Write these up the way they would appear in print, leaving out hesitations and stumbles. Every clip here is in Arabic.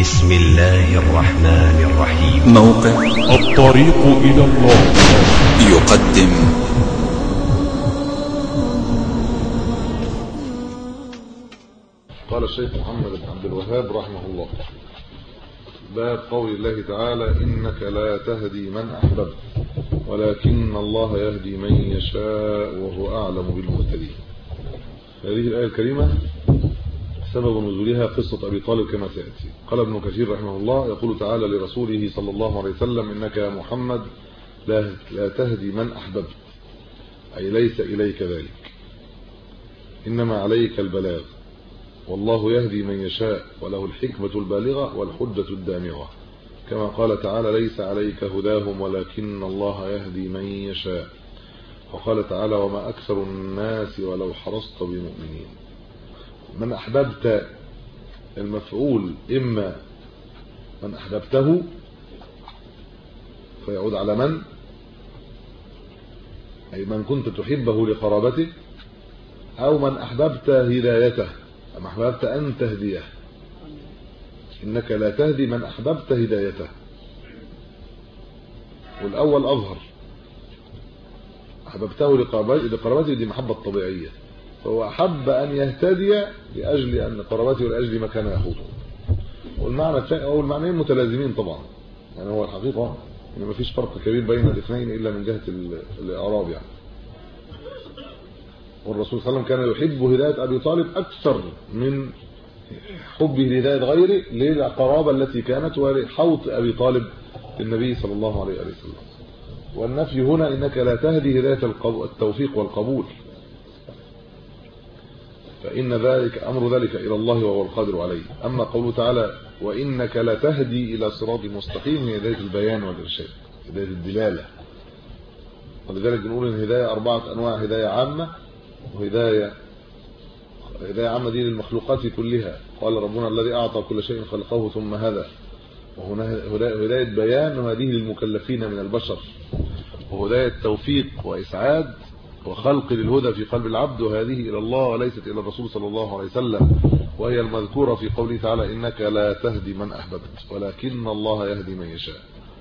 بسم الله الرحمن الرحيم. موقع الطريق إلى الله يقدم قال الشيخ محمد بن عبد الوهاب رحمه الله: باب قول الله تعالى: إنك لا تهدي من أحببت ولكن الله يهدي من يشاء وهو أعلم بالمهتدين. هذه الآية الكريمة سبب نزولها قصة أبي طالب كما سيأتي. قال ابن كثير رحمه الله: يقول تعالى لرسوله صلى الله عليه وسلم: إنك يا محمد لا تهدي من أحببت، أي ليس إليك ذلك، إنما عليك البلاغ، والله يهدي من يشاء وله الحكمة البالغة والحجة الدامغة، كما قال تعالى: ليس عليك هداهم ولكن الله يهدي من يشاء. وقال تعالى: وما أكثر الناس ولو حرصت بمؤمنين. من أحببت المفعول إما من أحببته فيعود على من، أي من كنت تحبه لقرابته، أو من أحببت هدايته، أم أحببت أن تهديه. إنك لا تهدي من أحببت هدايته، والأول أظهر، أحببته لقرابته دي محبة طبيعية، فهو أحب أن يهتدي لأجل أن قرابته ولأجل ما كان يخوضه. والمعنى الثاني أو المعنيين متلازمين طبعا، يعني هو الحقيقة إن ما فيش فرق كبير بين الاثنين إلا من جهة الإعراب يعني. والرسول صلى الله عليه وسلم كان يحب هداية أبي طالب أكثر من حبه لهداية غيره للقرابة التي كانت ولحوط أبي طالب للنبي صلى الله عليه وسلم. والنفي هنا: إنك لا تهدي هداية التوفيق والقبول، فإن ذلك أمر ذلك إلى الله وهو القادر عليه. أما قوله تعالى: وإنك لا تهدي إلى صراط مستقيم، هي هداية البيان والإرشاد، هداية الدلالة. ولذلك بنقول إن الهداية 4 أنواع: هداية عامة، وهداية عامة دي للمخلوقات كلها، قال ربنا: الذي أعطى كل شيء خلقه ثم هدى. وهنا هداية بيان، وهذه للمكلفين من البشر. وهداية توفيق وإسعاد وخلق للهدى في قلب العبد، وهذه إلى الله وليست إلى الرسول صلى الله عليه وسلم، وهي المذكورة في قوله تعالى: إنك لا تهدي من أحببت ولكن الله يهدي من يشاء.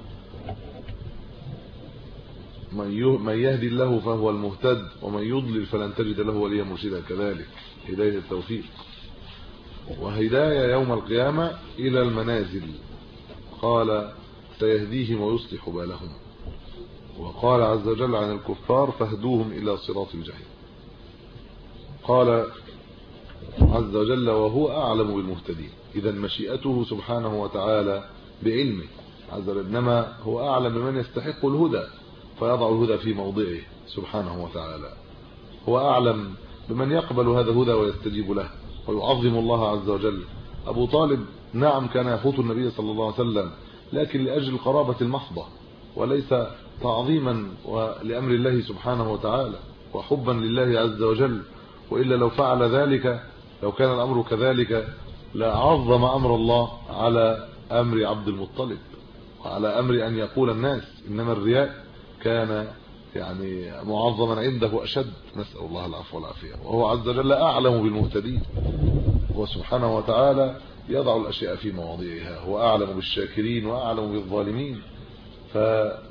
من يهدي الله فهو المهتد، ومن يضلل فلن تجد له وليا مرشدا. كذلك هداية التوفيق، وهداية يوم القيامة إلى المنازل، قال: سيهديهم ويصلح بالهم. وقال عز وجل عن الكفار: فاهدوهم إلى صراط الجحيم. قال عز وجل: وهو أعلم بالمهتدين. إذا مشيئته سبحانه وتعالى بعلمه عز وجل، إنما هو أعلم بمن يستحق الهدى فيضع الهدى في موضعه سبحانه وتعالى. هو أعلم بمن يقبل هذا الهدى ويستجيب له ويعظم الله عز وجل. أبو طالب نعم كان يخوط النبي صلى الله عليه وسلم، لكن لأجل القرابة المحضة، وليس تعظيما لأمر الله سبحانه وتعالى وحبا لله عز وجل. وإلا لو فعل ذلك، لو كان الأمر كذلك، لعظم أمر الله على أمر عبد المطلب وعلى أمر أن يقول الناس. إنما الرياء كان يعني معظما عنده أشد، نسأل الله العفو والعافية. وهو عز وجل أعلم بالمهتدين، وسبحانه وتعالى يضع الأشياء في مواضيعها. هو أعلم بالشاكرين وأعلم بالظالمين، فلا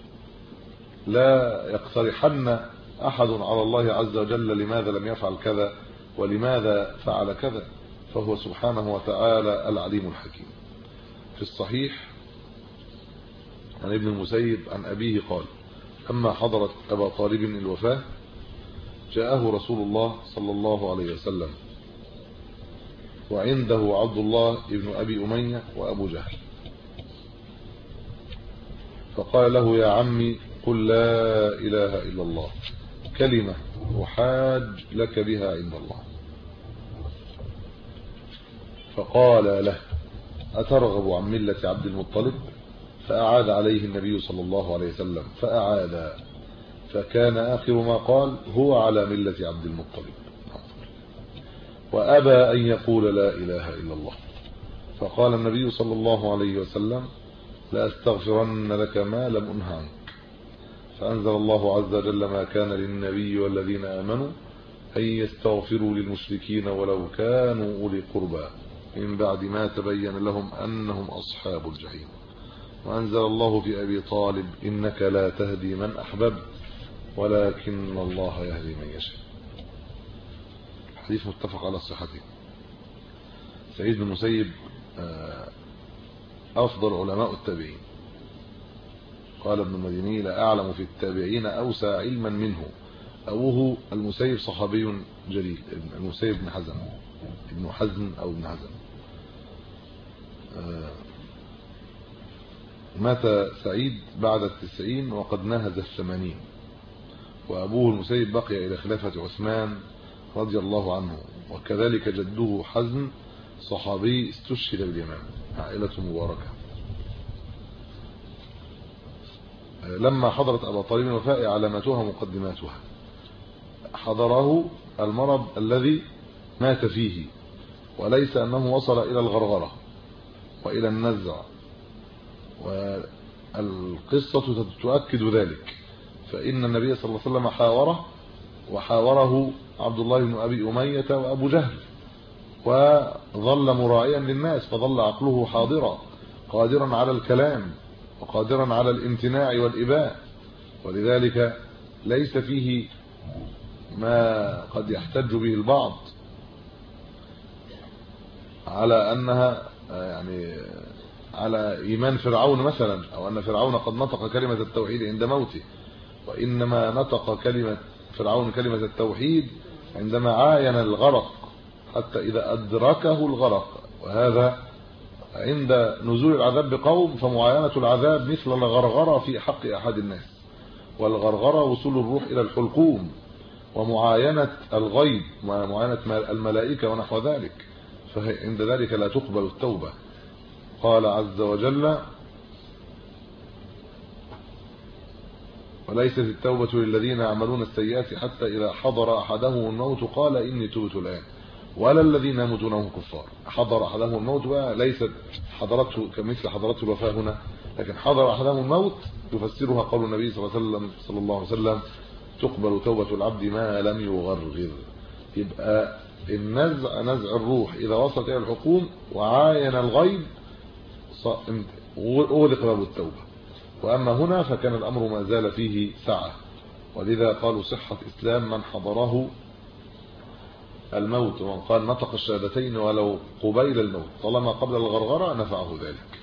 يقترحن أحد على الله عز وجل لماذا لم يفعل كذا ولماذا فعل كذا، فهو سبحانه وتعالى العليم الحكيم. في الصحيح عن ابن المسيب عن أبيه قال: أما حضرت أبا طالب الوفاة جاءه رسول الله صلى الله عليه وسلم، وعنده عبد الله ابن أبي أمية وأبو جهل، فقال له: يا عمي قل لا إله إلا الله، كلمة أحاج لك بها عند الله. فقال له: أترغب عن ملة عبد المطلب؟ فأعاد عليه النبي صلى الله عليه وسلم فأعاد، فكان آخر ما قال: هو على ملة عبد المطلب. وأبى أن يقول لا إله إلا الله. فقال النبي صلى الله عليه وسلم: لا أستغفرن لك ما لم أنه عنك. فأنزل الله عز وجل: ما كان للنبي والذين آمنوا أن يستغفروا للمشركين ولو كانوا أولي قربى من بعد ما تبين لهم أنهم أصحاب الجحيم. وأنزل الله في أبي طالب إنك لا تهدي من أحببت ولكن الله يهدي من يشاء. حديث متفق على صحته. سعيد بن المسيب أفضل علماء التابعين. قال ابن المديني لا أعلم في التابعين أوسع علما منه. أبوه المسيب صحابي جليل، المسيب بن حزم، ابن حزم أو ابن حزم. مات سعيد بعد 90 وقد نهز 80. وأبوه المسيب بقي إلى خلافة عثمان رضي الله عنه. وكذلك جده حزم صحابي استشهد باليمامة، عائلة مباركة. لما حضرت أبا طالب الوفاء علامتها مقدماتها. حضره المرض الذي مات فيه، وليس أنه وصل إلى الغرغرة وإلى النزع، والقصة تؤكد ذلك. فإن النبي صلى الله عليه وسلم حاوره، وحاوره عبد الله بن أبي أمية وأبو جهل، وظل مراعيا للناس، فظل عقله حاضرا قادرا على الكلام وقادرا على الامتناع والإباء. ولذلك ليس فيه ما قد يحتج به البعض على أنها يعني على إيمان فرعون مثلا، أو أن فرعون قد نطق كلمة التوحيد عند موته. وإنما نطق فرعون كلمة التوحيد عندما عاين الغرق، حتى إذا أدركه الغرق. وهذا عند نزول العذاب بقوم، فمعاينة العذاب مثل الغرغرة في حق أحد الناس، والغرغرة وصول الروح إلى الحلقوم، ومعاينة الغيب ومعاينة الملائكة ونحو ذلك، فعند ذلك لا تقبل التوبة. قال عز وجل وليست التوبة للذين يعملون السيئات حتى إذا حضر أحدهم الموت قال إني تبت الآن ولا الذين يموتون وهم كفار. حضر أحدهم الموت بقى ليست حضرته كمثل حضرته الوفاة هنا، لكن حضر أحدهم الموت يفسرها قول النبي صلى الله عليه وسلم تقبل توبة العبد ما لم يغرغر. يبقى النزع نزع الروح إذا وصلت إلى الحكوم وعاين الغيب أغلق باب التوبة. وأما هنا فكان الأمر ما زال فيه سعة، ولذا قالوا صحة إسلام من حضره الموت، ومن قال نطق الشهادتين ولو قبيل الموت طالما قبل الغرغرة نفعه ذلك.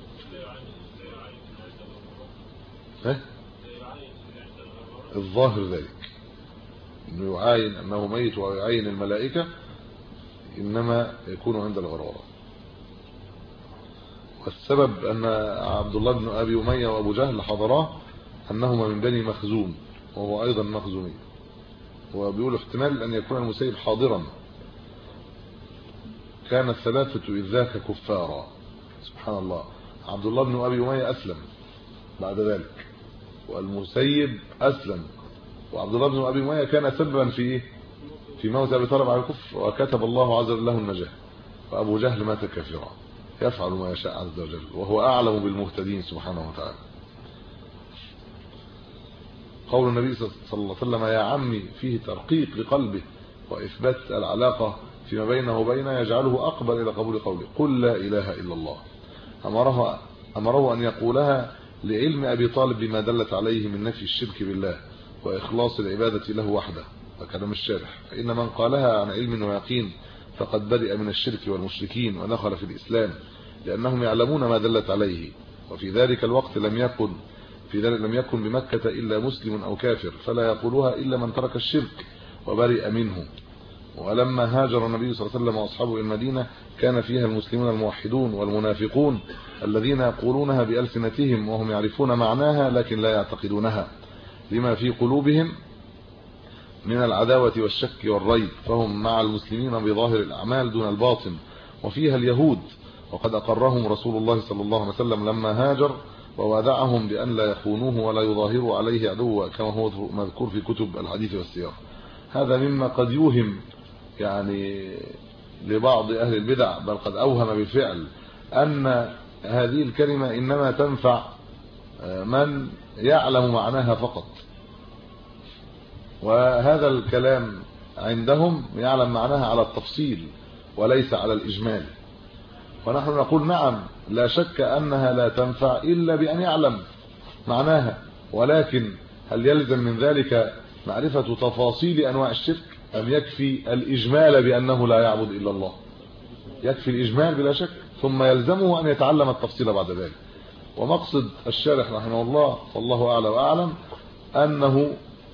الظاهر ذلك انه يعاين انه ميت ويعاين الملائكة، انما يكون عند الغرغرة. والسبب ان عبد الله بن ابي اميه وابو جهل حضراه انهما من بني مخزوم، وهو ايضا مخزومي. وبيقول احتمال ان يكون المسيب حاضرا. كان الثلاثه اذ ذاك كفارا. سبحان الله. عبد الله بن ابي اميه اسلم بعد ذلك، والمسيب اسلم، وعبد الله بن ابي اميه كان سببا في موت ابي طالب على الكفر، وكتب الله عز وجل له النجاه. وابو جهل مات كافرا. يفعل ما يشاء عز وجل، وهو اعلم بالمهتدين سبحانه وتعالى. قول النبي صلى الله عليه وسلم يا عمي فيه ترقيق لقلبه واثبات العلاقه فيما بينه وبينه، يجعله اقبل الى قبول قوله قل لا اله الا الله. امره ان يقولها لعلم ابي طالب بما دلت عليه من نفي الشرك بالله واخلاص العباده له وحده. وكلام الشارح فان من قالها عن علم ويقين فقد برئ من الشرك والمشركين ودخل في الاسلام، لانهم يعلمون ما دلت عليه. وفي ذلك الوقت لم يكن بمكة الا مسلم او كافر، فلا يقولها الا من ترك الشرك وبرئ منه. ولما هاجر النبي صلى الله عليه وسلم واصحابه الى المدينه كان فيها المسلمون الموحدون والمنافقون الذين يقولونها بألسنتهم وهم يعرفون معناها لكن لا يعتقدونها، لما في قلوبهم من العداوة والشك والريب، فهم مع المسلمين بظاهر الأعمال دون الباطن. وفيها اليهود، وقد أقرهم رسول الله صلى الله عليه وسلم لما هاجر، ووادعهم بأن لا يخونوه ولا يظاهروا عليه عدوا، كما هو مذكور في كتب الحديث والسير. هذا مما قد يوهم يعني لبعض أهل البدع، بل قد أوهم بالفعل أن هذه الكلمة إنما تنفع من يعلم معناها فقط، وهذا الكلام عندهم يعلم معناها على التفصيل وليس على الإجمال. ونحن نقول نعم لا شك أنها لا تنفع إلا بأن يعلم معناها، ولكن هل يلزم من ذلك معرفة تفاصيل أنواع الشرك أم يكفي الإجمال بأنه لا يعبد إلا الله؟ يكفي الإجمال بلا شك، ثم يلزمه أن يتعلم التفصيل بعد ذلك. ومقصد الشارح رحمه الله والله أعلى وأعلم أنه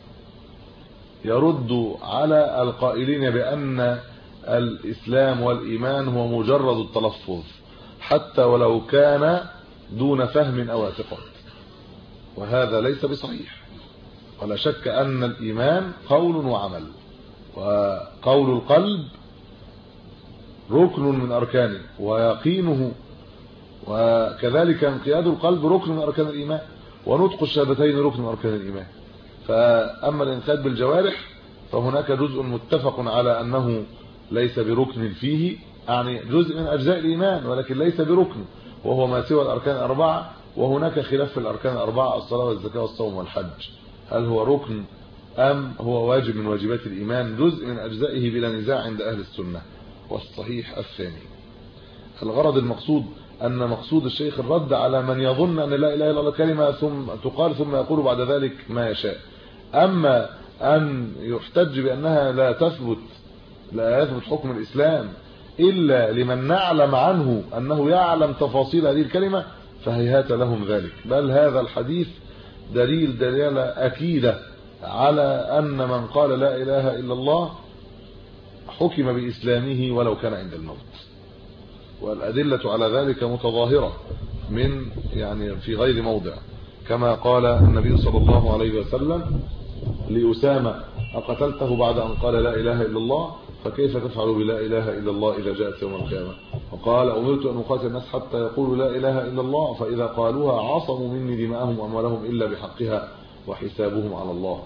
يرد على القائلين بأن الإسلام والإيمان هو مجرد التلفظ حتى ولو كان دون فهم أو اعتقاد، وهذا ليس بصحيح. ولا شك أن الإيمان قول وعمل، وقول القلب ركن من أركانه ويقينه، وكذلك انقياد القلب ركن من أركان الإيمان، ونطق الشهادتين ركن من أركان الإيمان. فأما الانقياد بالجوارح فهناك جزء متفق على أنه ليس بركن فيه، يعني جزء من أجزاء الإيمان ولكن ليس بركن، وهو ما سوى الأركان الأربعة. وهناك خلاف في الأركان الأربعة، الصلاة والزكاة والصوم والحج، هل هو ركن أم هو واجب من واجبات الإيمان، جزء من أجزائه بلا نزاع عند أهل السنة، والصحيح الثاني. الغرض المقصود أن مقصود الشيخ الرد على من يظن أن لا إله إلا الله كلمة ثم تقال ثم يقول بعد ذلك ما يشاء. أما أن يحتج بأنها لا يثبت حكم الإسلام إلا لمن نعلم عنه أنه يعلم تفاصيل هذه الكلمة، فهيهات لهم ذلك. بل هذا الحديث دلالة أكيدة على أن من قال لا إله إلا الله حكم بإسلامه ولو كان عند الموت، والأدلة على ذلك متظاهرة من يعني في غير موضع، كما قال النبي صلى الله عليه وسلم لأسامة: أقتلته بعد أن قال لا إله إلا الله؟ فكيف تفعل بلا إله إلا الله إذا جاءت يوم القيامة؟ وقال: أمرت أن أقاتل الناس حتى يقولوا لا إله إلا الله، فإذا قالوها عصموا مني دماءهم وأموالهم إلا بحقها وحسابهم على الله.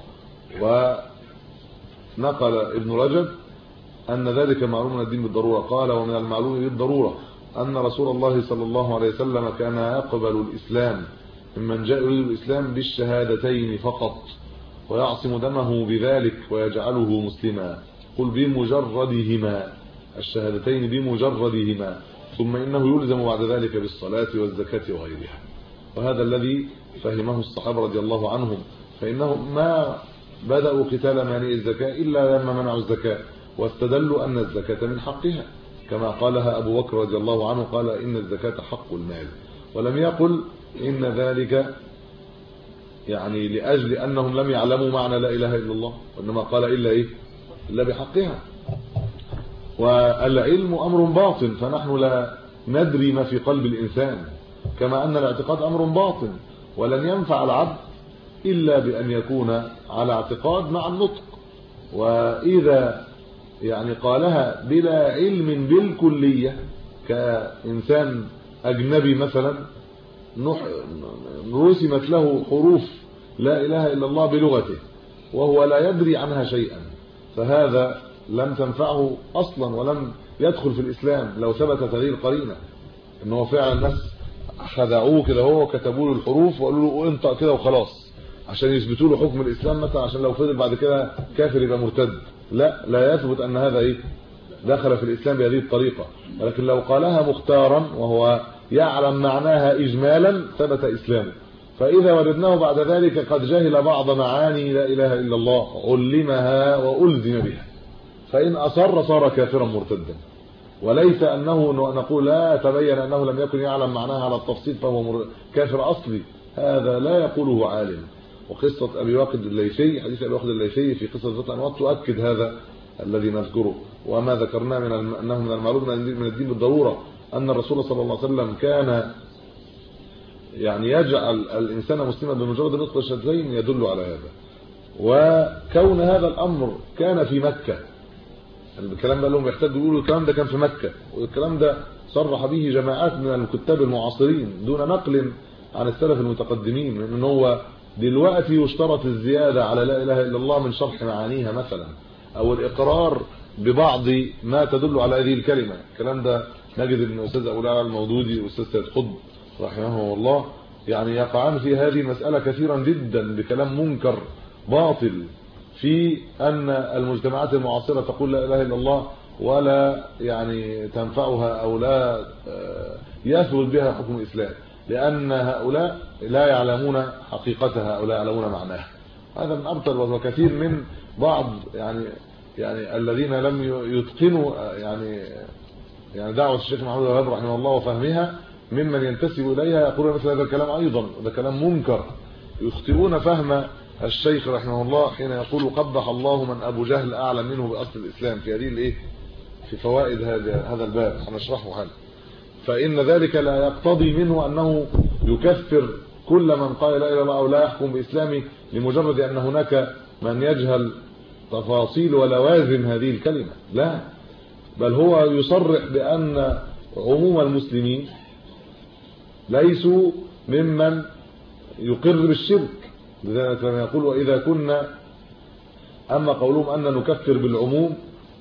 ونقل ابن رجب أن ذلك معلوم من الدين بالضرورة. قال: ومن المعلوم بالضرورة أن رسول الله صلى الله عليه وسلم كان يقبل الإسلام ممن جاء يريد الإسلام بالشهادتين فقط، ويعصم دمه بذلك ويجعله مسلما. قل بمجردهما، الشهادتين بمجردهما، ثم إنه يلزم بعد ذلك بالصلاة والزكاة وغيرها. وهذا الذي فهمه الصحابة رضي الله عنهم، فإنهم ما بدأوا قتال مانع الزكاة إلا لما منعوا الزكاة، واستدلوا أن الزكاة من حقها، كما قالها أبو بكر رضي الله عنه، قال: إن الزكاة حق المال. ولم يقل إن ذلك يعني لأجل أنهم لم يعلموا معنى لا إله إلا الله، وإنما قال إلا بحقها. والعلم أمر باطن، فنحن لا ندري ما في قلب الإنسان، كما أن الاعتقاد أمر باطن، ولن ينفع العبد إلا بأن يكون على اعتقاد مع النطق. وإذا يعني قالها بلا علم بالكلية كإنسان أجنبي مثلا رسمت له حروف لا إله إلا الله بلغته وهو لا يدري عنها شيئا، فهذا لم تنفعه أصلا ولم يدخل في الإسلام لو ثبتت هذه القرينة، إنه فعلا الناس خدعوه كده هو وكتبوا له الحروف وقالوا له انطق كده وخلاص عشان يثبتوا له حكم الإسلام مثلا، عشان لو فضل بعد كده كافر يبقى مرتد. لا يثبت أن هذا دخل في الإسلام بهذه الطريقة، ولكن لو قالها مختارا وهو يعلم معناها إجمالا ثبت إسلامه. فإذا وجدناه بعد ذلك قد جهل بعض معاني لا إله إلا الله علمها وألزم بها، فإن أصر صار كافرا مرتدا. وليس أنه نقول لا تبين أنه لم يكن يعلم معناها على التفصيل فهو كافر أصلي، هذا لا يقوله عالم. وقصة أبي واقد الليثي، حديث أبي واقد الليثي في قصة ذات الأنواط تؤكد هذا الذي نذكره. وما ذكرناه أنه من المعلوم من الدين بالضرورة أن الرسول صلى الله عليه وسلم كان يعني يجعل الإنسان مسلما بمجرد نطق الشهادتين يدل على هذا. وكون هذا الأمر كان في مكة، الكلام ده لهم يحتاجوا يقولوا الكلام ده كان في مكة، والكلام ده صرح به جماعات من الكتاب المعاصرين دون نقل عن السلف المتقدمين، من ان هو دلوقتي يشترط الزيادة على لا إله إلا الله من شرح معانيها مثلا، أو الإقرار ببعض ما تدل على هذه الكلمة. الكلام ده نجد ان الأستاذ أبو العلا المودودي والأستاذ سيد قطب رحمه الله يعني يقعان في هذه المسألة كثيرا جدا بكلام منكر باطل، في أن المجتمعات المعاصرة تقول لا إله إلا الله ولا يعني تنفعها او لا يثبت بها حكم الإسلام، لأن هؤلاء لا يعلمون حقيقتها او لا يعلمون معناها. هذا من ابطل وكثير من بعض يعني الذين لم يتقنوا يعني دعوة الشيخ محمود الوهاب رحمه الله وفهمها ممن ينتسب اليها يقولون مثل هذا الكلام ايضا، هذا كلام منكر. يخطئون فهم الشيخ رحمه الله حين يقول قبح الله من ابو جهل اعلم منه باصل الاسلام في هذه الايه في فوائد هذا الباب هنشرحه حالا. فان ذلك لا يقتضي منه انه يكفر كل من قال لا اله الا الله او لا يحكم باسلامه لمجرد ان هناك من يجهل تفاصيل ولوازم هذه الكلمه، لا، بل هو يصرح بان عموم المسلمين ليسوا ممن يقر بالشرك، لذلك لما يقول واذا كنا، اما قولهم ان نكفر بالعموم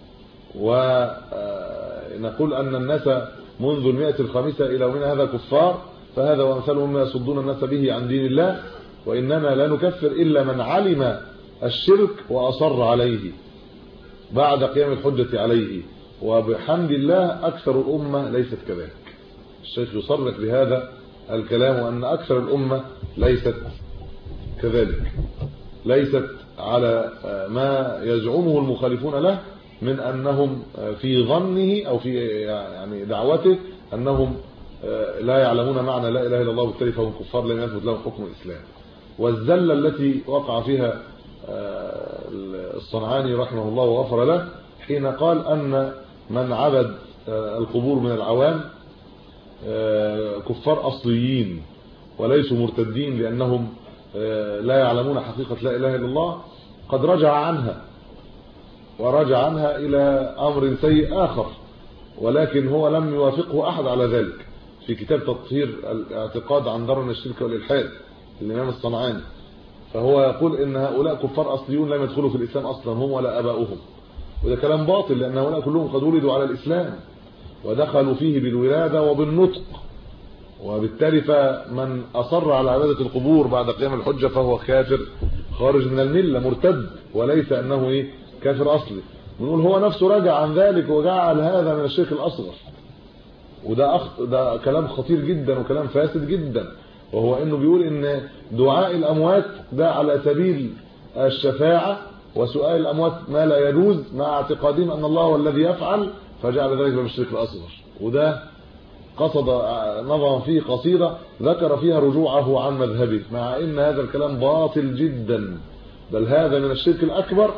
ونقول ان الناس منذ المئة الخامسة الى يومنا هذا كفار، فهذا وامثالهم مما يصدون الناس به عن دين الله، واننا لا نكفر الا من علم الشرك واصر عليه بعد قيام الحجة عليه، وبحمد الله اكثر الامه ليست كذلك. الشيخ يصرح بهذا الكلام وان اكثر الامه ليست كذلك، ليست على ما يزعمه المخالفون له من انهم في ظنه او في يعني دعوته انهم لا يعلمون معنى لا اله الا الله، وبالتالي فهم كفار لم يثبت لهم حكم الاسلام. والزله التي وقع فيها الصنعاني رحمه الله وغفر له حين قال ان من عبد القبور من العوام كفار اصليين وليسوا مرتدين لانهم لا يعلمون حقيقه لا اله الا الله، قد رجع عنها ورجع عنها الى امر سيء اخر، ولكن هو لم يوافقه احد على ذلك في كتاب تطهير الاعتقاد عن ضرر الشرك والالحاد الامام الصنعاني. فهو يقول ان هؤلاء كفار اصليون لم يدخلوا في الاسلام اصلا هم ولا اباؤهم، وده كلام باطل، لان هؤلاء كلهم قد ولدوا على الاسلام ودخلوا فيه بالولاده وبالنطق، وبالتالي فمن اصر على عباده القبور بعد قيام الحجه فهو كافر خارج من المله مرتد، وليس انه كافر اصلي. بنقول هو نفسه رجع عن ذلك وجعل هذا من الشرك الاصغر، وده كلام خطير جدا وكلام فاسد جدا، وهو انه بيقول ان دعاء الاموات ده على سبيل الشفاعه وسؤال الاموات ما لا يجوز مع اعتقادهم ان الله هو الذي يفعل، فجعل ذلك من الشرك الاصغر. وده قصد نظم فيه قصيده ذكر فيها رجوعه عن مذهبه، مع ان هذا الكلام باطل جدا، بل هذا من الشرك الاكبر.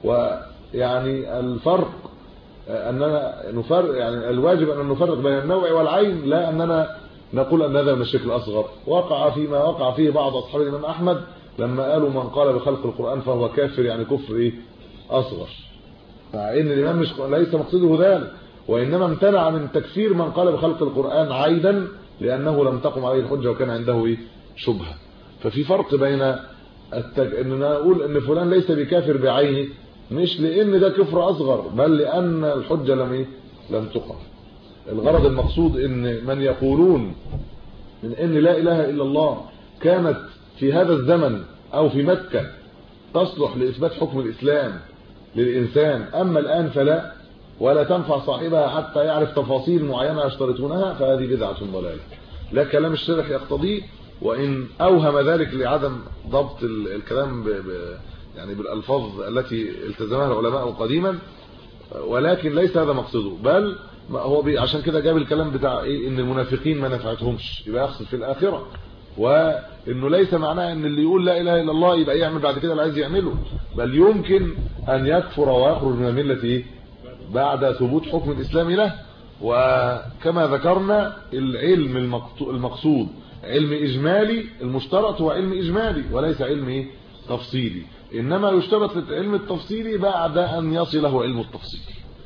ويعني الفرق اننا نفرق، يعني الواجب ان نفرق بين النوع والعين، لا اننا نقول ان هذا من الشرك الاصغر. وقع فيما وقع فيه بعض اصحاب الامام احمد لما قالوا من قال بخلق القران فهو كافر، يعني كفر اصغر، مع ان الامام ليس مقصده ذلك، وانما امتنع من تكفير من قال بخلق القران عيدا لانه لم تقم عليه الحجه وكان عنده شبهه. ففي فرق بين اننا نقول ان فلان ليس بكافر بعينه، مش لان ده كفر اصغر، بل لان الحجه لم تقم. الغرض المقصود ان من يقولون من ان لا اله الا الله كانت في هذا الزمن او في مكه تصلح لاثبات حكم الاسلام للانسان، اما الان فلا، ولا تنفع صاحبها حتى يعرف تفاصيل معينه يشترطونها، فهذه بدعه ضلاله. لا كلام الشرح يقتضيه، وان اوهم ذلك لعدم ضبط الكلام يعني بالالفاظ التي التزمها العلماء قديما، ولكن ليس هذا مقصده، بل هو عشان كده جاب الكلام بتاع ان المنافقين ما نفعتهمش يبقى يخسر في الاخره، وانه ليس معناه ان اللي يقول لا اله الا الله يبقى يعمل بعد كده اللي عايز يعمله، بل يمكن ان يكفر ويخرج من المله بعد ثبوت حكم الاسلام له. وكما ذكرنا العلم المقصود علم اجمالي، المشترط هو علم اجمالي وليس علم تفصيلي، انما يشترط العلم التفصيلي بعد ان يصله علم التفصيل.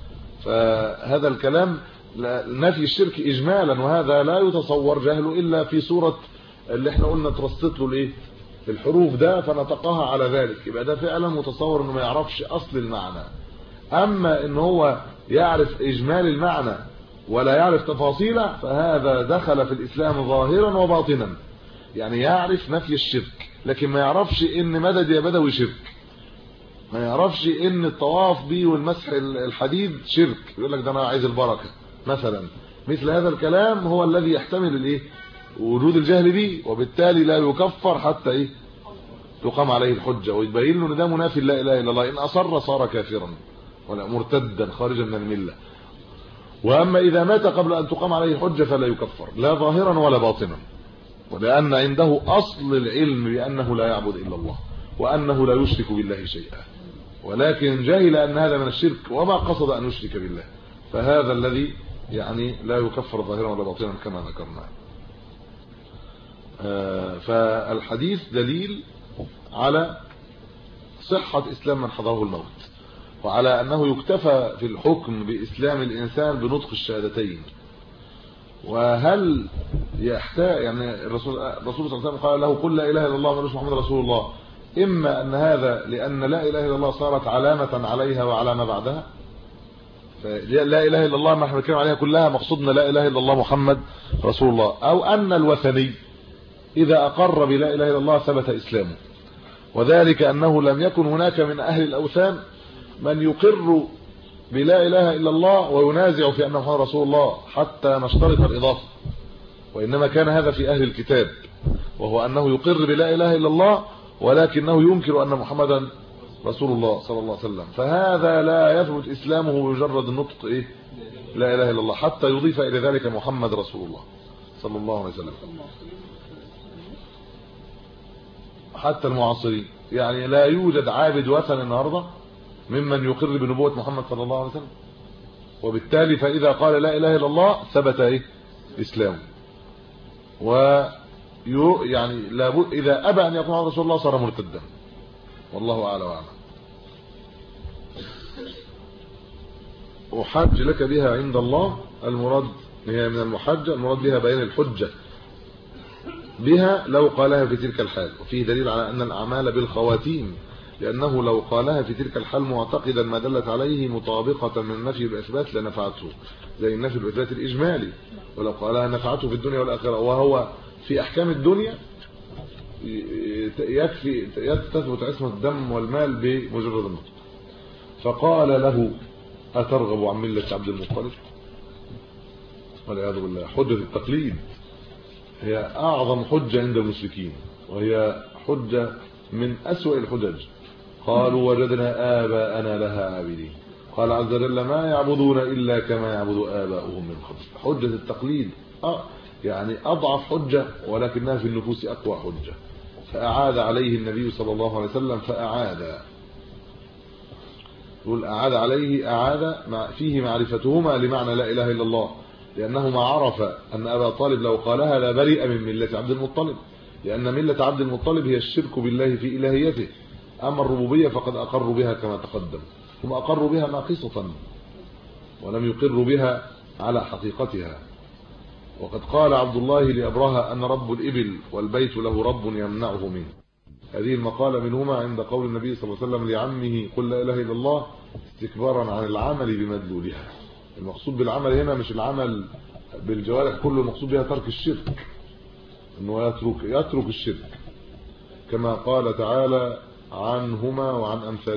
فهذا الكلام نفي الشرك اجمالا، وهذا لا يتصور جهله الا في صوره اللي احنا قلنا ترصت له الحروف ده فنطقها على ذلك، يبقى ده فعلا متصور انه ما يعرفش اصل المعنى. اما ان هو يعرف اجمال المعنى ولا يعرف تفاصيله، فهذا دخل في الاسلام ظاهرا وباطنا، يعني يعرف نفي الشرك لكن ما يعرفش ان مدد يا بدوي شرك، ما يعرفش ان الطواف بيه والمسح الحديد شرك، يقول لك ده انا عايز البركه مثلا. مثل هذا الكلام هو الذي يحتمل الايه وجود الجهل به، وبالتالي لا يكفر حتى ايه تقام عليه الحجه ويبين له ان ده منافي لا اله الا الله، ان اصر صار كافرا ولا مرتدا خارجا من المله. واما اذا مات قبل ان تقام عليه الحجه فلا يكفر لا ظاهرا ولا باطنا، ولان عنده اصل العلم بانه لا يعبد الا الله وانه لا يشرك بالله شيئا، ولكن جهل ان هذا من الشرك وما قصد ان يشرك بالله، فهذا الذي يعني لا يكفر ظاهرا ولا باطنا كما ذكرنا. فالحديث دليل على صحة اسلام من حضره الموت، وعلى انه يكتفى في الحكم باسلام الانسان بنطق الشهادتين. وهل يحتاج يعني الرسول صلى الله عليه وسلم قال له قل لا اله الا الله محمد رسول الله، اما ان هذا لان لا اله الا الله صارت علامه عليها وعلى ما بعدها، لا اله الا الله ما احنا بنتكلم عليها كلها مقصودنا لا اله الا الله محمد رسول الله، او ان الوثني اذا اقر بلا اله الا الله ثبت اسلامه، وذلك انه لم يكن هناك من اهل الاوثان من يقر بلا اله الا الله وينازع في انه محمد رسول الله حتى نشترط الاضافه، وانما كان هذا في اهل الكتاب، وهو انه يقر بلا اله الا الله ولكنه ينكر ان محمدا رسول الله صلى الله عليه وسلم، فهذا لا يثبت اسلامه بمجرد النطق ايه لا اله الا الله حتى يضيف الى ذلك محمد رسول الله صلى الله عليه وسلم. حتى المعاصرين يعني لا يوجد عابد وثن النهارده ممن يقر بنبوة محمد صلى الله عليه وسلم، وبالتالي فاذا قال لا اله الا الله ثبت ايه اسلامه، يعني لابد اذا ابى ان يكون رسول الله صار مرتدا، والله اعلم واعلم. احج لك بها عند الله، المراد هي من المحجه، المراد بها بيان الحجه بها لو قالها في تلك الحال، وفيه دليل على ان الاعمال بالخواتيم، لانه لو قالها في تلك الحال معتقدا ما دلت عليه مطابقه من النفي بالاثبات لنفعته، زي النفي بالاثبات الاجمالي، ولو قالها نفعته في الدنيا والاخره، وهو في احكام الدنيا يكفي تثبت عصمه الدم والمال بمجرد النطق. فقال له اترغب عن مله عبد المطلب؟ والعياذ بالله. حجه التقليد هي اعظم حجه عند المشركين، وهي حجه من اسوأ الحجج. قالوا وجدنا آباءنا لها عابدين، قال عز وجل ما يعبدون الا كما يعبد آباؤهم من قبل. حجه التقليد يعني اضعف حجه، ولكنها في النفوس اقوى حجه. فاعاد عليه النبي صلى الله عليه وسلم، فاعاد، يقول اعاد عليه، اعاد فيه معرفتهما لمعنى لا اله الا الله، لانه ما عرف ان ابا طالب لو قالها لا برئ من مله عبد المطلب، لان مله عبد المطلب هي الشرك بالله في الهيته، اما الربوبيه فقد اقروا بها كما تقدم، هم اقروا بها ناقصه ولم يقروا بها على حقيقتها. وقد قال عبد الله لأبرهة أن رب الإبل والبيت له رب يمنعه منه. هذه المقالة منهما عند قول النبي صلى الله عليه وسلم لعمه قل لا إله إلا الله استكبارا عن العمل بمدلولها. المقصود بالعمل هنا مش العمل بالجوارح كله، المقصود بها ترك الشرك، انه يترك الشرك، كما قال تعالى عنهما وعن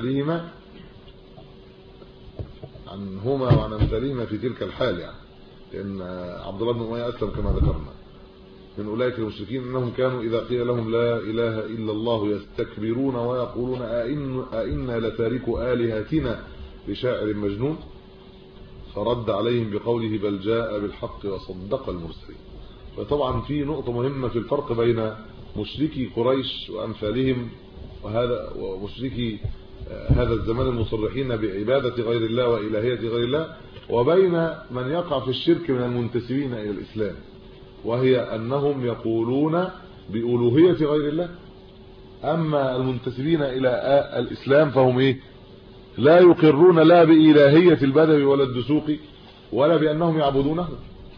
امثالهما في تلك الحال، يعني لان عبد الله بن أمية اسلم كما ذكرنا. من اولئك المشركين انهم كانوا اذا قيل لهم لا اله الا الله يستكبرون ويقولون أئنا لتاركوا آلهتنا لشاعر مجنون، فرد عليهم بقوله بل جاء بالحق وصدق المرسلين. فطبعا في نقطة مهمة في الفرق بين مشركي قريش وامثالهم ومشركي هذا الزمان المصرحين بعبادة غير الله وإلهية غير الله، وبين من يقع في الشرك من المنتسبين إلى الإسلام، وهي أنهم يقولون بألوهية غير الله. أما المنتسبين إلى الإسلام فهم لا يقرون لا بإلهية البدوي ولا الدسوقي ولا بأنهم يعبدونه،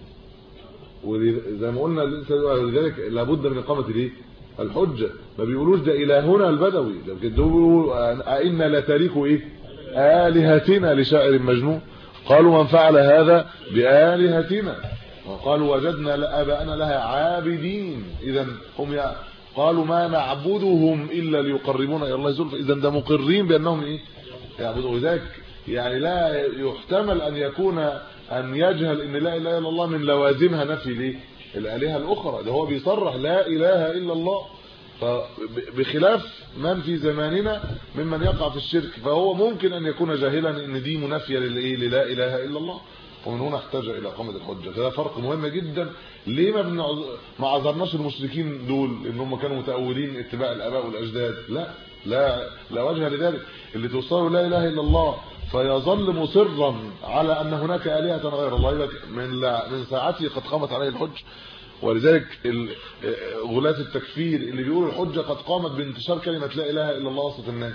وزي ما قلنا لذلك لابد من إقامة الحجة. ما بيقولوش ده إلهنا البدوي، ده بيقولوا أئنا لتاركوا آلهتنا لشاعر مجنون. قالوا من فعل هذا بآلهتنا، وقالوا وجدنا آباءنا لها عابدين. إذن قالوا ما نعبدهم الا ليقربونا الى الله زلفى. اذا ده مقرين بانهم ايه يعبدوا. ذلك يعني لا يحتمل ان يكون ان يجهل ان لا اله الا الله من لوازمها نفي ليه الالهه الاخرى. ده هو بيصرح لا اله الا الله. فبخلاف من في زماننا ممن يقع في الشرك، فهو ممكن ان يكون جاهلا ان دي منافيه للايه للا اله الا الله، ومن هنا احتاج الى اقامه الحجه. فده فرق مهم جدا. ليه ما عذرناش المشركين دول ان هم كانوا متأولين اتباع الاباء والاجداد؟ لا وجه لذلك. اللي توصلوا لا اله الا الله فيظل مصرا على ان هناك الهه غير الله، من ساعته قد قامت عليه الحجه. ولذلك غلاة التكفير اللي بيقولوا الحجه قد قامت بانتشار كلمه لا اله الا الله وسط الناس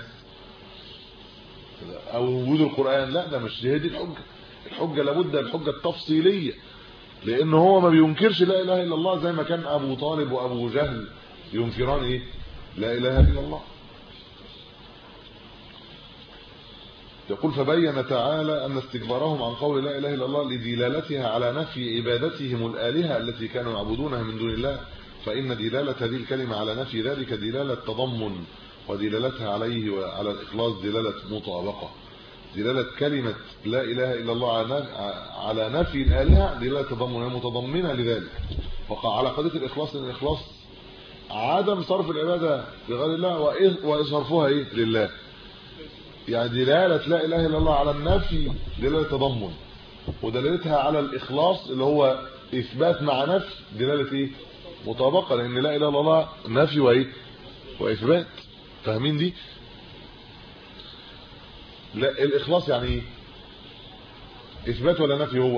او وجود القران، لا ده مش هي دي الحجه لابد الحجه التفصيليه، لان هو ما بينكرش لا اله الا الله زي ما كان ابو طالب وابو جهل ينكران ايه لا اله الا الله. يقول فبين تعالى ان استكبارهم عن قول لا اله الا الله لدلالتها على نفي عبادتهم الالهه التي كانوا يعبدونها من دون الله، فان دلاله هذه الكلمه على نفي ذلك دلاله تضمن، ودلالتها عليه وعلى الاخلاص دلاله مطابقه. دلاله كلمه لا اله الا الله على نفي الالهه دلاله تضمن متضمنه لذلك. وقع على قضيه الاخلاص ان الاخلاص عدم صرف العباده لغير الله وصرفها ايه لله. يعني دلاله لا اله الا الله على النفي دلاله تضمن، ودلالتها على الاخلاص اللي هو اثبات مع نفي دلاله ايه مطابقه، لان لا اله الا الله نفي وايه واثبات. فاهمين دي؟ لا الاخلاص يعني ايه؟ اثبات ولا نفي؟ هو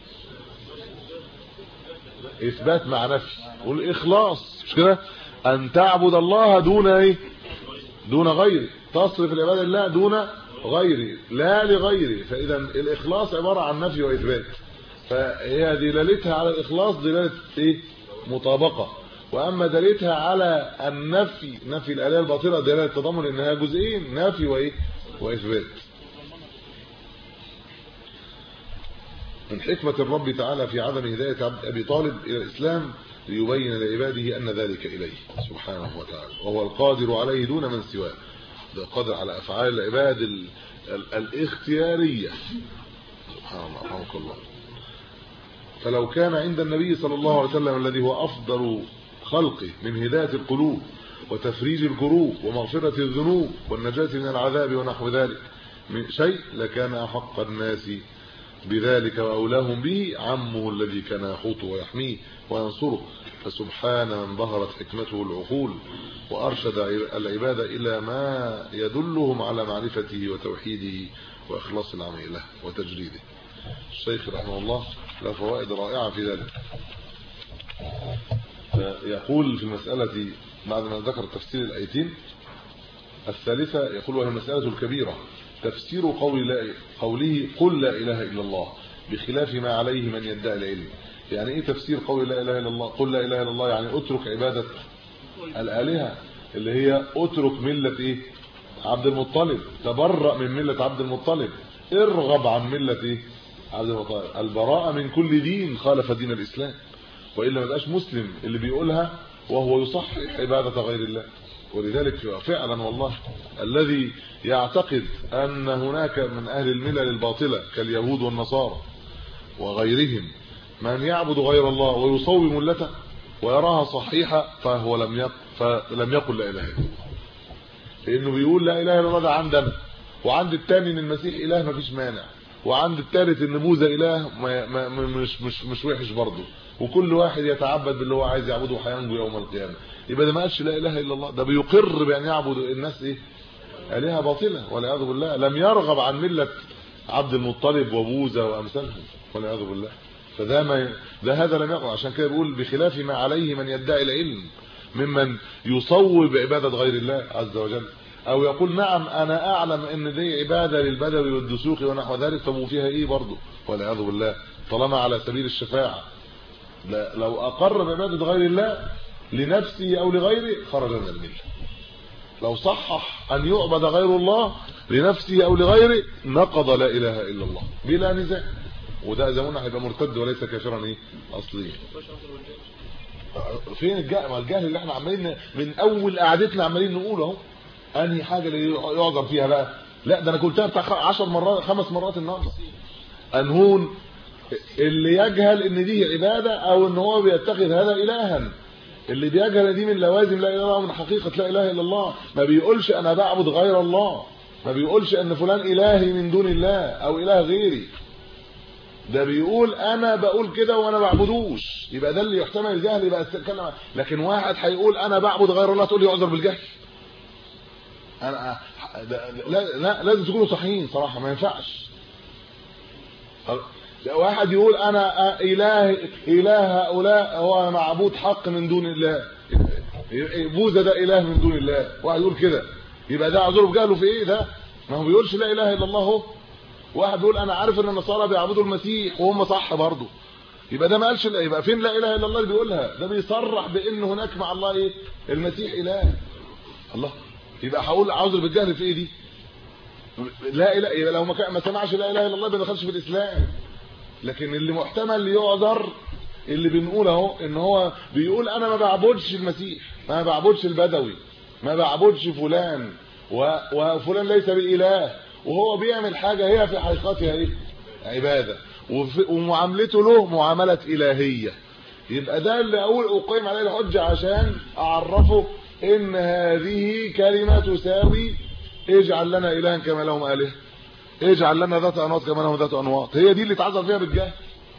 اثبات مع نفي. والاخلاص مش كده ان تعبد الله دون ايه دون غيره، تصرف العباده لله دون غيره لا لغيره. فاذا الاخلاص عباره عن نفي واثبات، فهي دلالتها على الاخلاص دلاله ايه مطابقه. واما دلالتها على النفي نفي الالهه الباطله دلاله تضمن انها جزئين نفي وايه واثبات. من حكمه الرب تعالى في عدم هدايه عبد ابي طالب الى الاسلام ليبين لعباده ان ذلك اليه سبحانه وتعالى، وهو القادر عليه دون من سواه. ده قادر على افعال العباد الاختياريه سبحان الله رحمك الله. فلو كان عند النبي صلى الله عليه وسلم الذي هو افضل خلقه من هدايه القلوب وتفريج الكروب ومغفره الذنوب والنجاه من العذاب ونحو ذلك من شيء لكان احق الناس بذلك واولاهم به عمه الذي كان يحوطه ويحميه وينصره. فسبحان من ظهرت حكمته العقول وارشد العباد الى ما يدلهم على معرفته وتوحيده واخلاص العمل له وتجريده. الشيخ رحمه الله له فوائد رائعه في ذلك. يقول في المساله بعد ما ذكر تفسير الايتين الثالثه يقول وهي المساله الكبيره تفسير قوله قل لا اله الا الله بخلاف ما عليه من يدعي العلم. يعني ايه تفسير قول لا اله الا الله؟ قل لا اله الا الله يعني اترك عباده الالهه اللي هي اترك مله ايه عبد المطلب، تبرأ من مله عبد المطلب، ارغب عن مله ايه عبد المطلب. البراءه من كل دين خالف دين الاسلام، والا ما يبقاش مسلم اللي بيقولها وهو يصحح عباده غير الله. ولذلك فعلا والله الذي يعتقد ان هناك من اهل الملل الباطله كاليهود والنصارى وغيرهم من يعبد غير الله ويصوم ملته ويراها صحيحه فهو لم يقل لا اله الا الله، لانه بيقول لا اله الا الله ده عندنا، وعند الثاني ان المسيح اله ما فيش مانع، وعند الثالث ان موسى اله مش وحش برضه، وكل واحد يتعبد باللي هو عايز يعبده وهينجو يوم القيامه. يبقى ده ما قالش لا اله الا الله، ده بيقر بان يعبد الناس ايه الهه باطله والعياذ بالله. لم يرغب عن مله عبد المطلب وبوذا وامثالهم والعياذ بالله. هذا لم يقع. عشان كده بيقول بخلاف ما عليه من يدعي العلم ممن يصوب عباده غير الله عز وجل، او يقول نعم انا اعلم ان دي عباده للبدوي والدسوقي ونحو ذلك، طب وفيها ايه برضه والعياذ بالله طالما على سبيل الشفاعه. لا لو اقر بعباده غير الله لنفسه او لغيره خرج من المله. لو صحح ان يعبد غير الله لنفسه او لغيره نقض لا اله الا الله بلا نزاع، وده زماننا هيبقى مرتد وليس كافرا ايه اصليا. فين الجهل؟ ما الجهل اللي احنا عمالين من اول قعدتنا عمالين نقول اهو. انهي حاجه اللي يعذر فيها بقى؟ لا ده انا قلتها بتاع 10 مرات 5 مرات النهارده. انهون اللي يجهل ان دي عباده او ان هو بيتخذ هذا الها، اللي بيجهل دي من لوازم لا اله الا الله، من حقيقه لا اله الا الله. ما بيقولش انا بعبد غير الله، ما بيقولش ان فلان الهي من دون الله او اله غيري، ده بيقول انا بقول كده وانا بعبدوش. يبقى ده اللي يحتمل الجهل، يبقى اتكلم. لكن واحد هيقول انا بعبد غير الله تقول لي اعذر بالجهل؟ انا لا لازم تكونوا صحيحين صراحه، ما ينفعش. واحد يقول انا اله هؤلاء هو معبود حق من دون الله، بوذا ده اله من دون الله، واحد يقول كده، يبقى ده اعذره بجهله في ايه؟ ده ما هو بيقولش لا اله الا الله اهو. واحد بيقول انا عارف ان النصارى بيعبدوا المسيح وهم صح برضه، يبقى ده ما قالش لا. يبقى فين لا اله الا الله اللي بيقولها؟ ده بيصرح بان هناك مع الله ايه؟ المسيح اله. الله، يبقى هقول اعوذ بالجهل في ايه دي؟ لا اله، يبقى لو ما سمعش لا اله الا الله ما دخلش في الاسلام. لكن اللي محتمل يعذر اللي بنقوله اهو، ان هو بيقول انا ما بعبدش المسيح، ما بعبدش البدوي، ما بعبدش فلان، وفلان ليس باله، وهو بيعمل حاجه هي في حقيقتها ايه؟ عباده، ومعاملته له معامله الهيه. يبقى ده اللي اقول اقيم عليه الحجه عشان اعرفه ان هذه كلمه تساوي اجعل لنا الها كما لهم اله، اجعل لنا ذات انواط كما لهم ذات انواط. هي دي اللي اتعذر فيها بالجهل.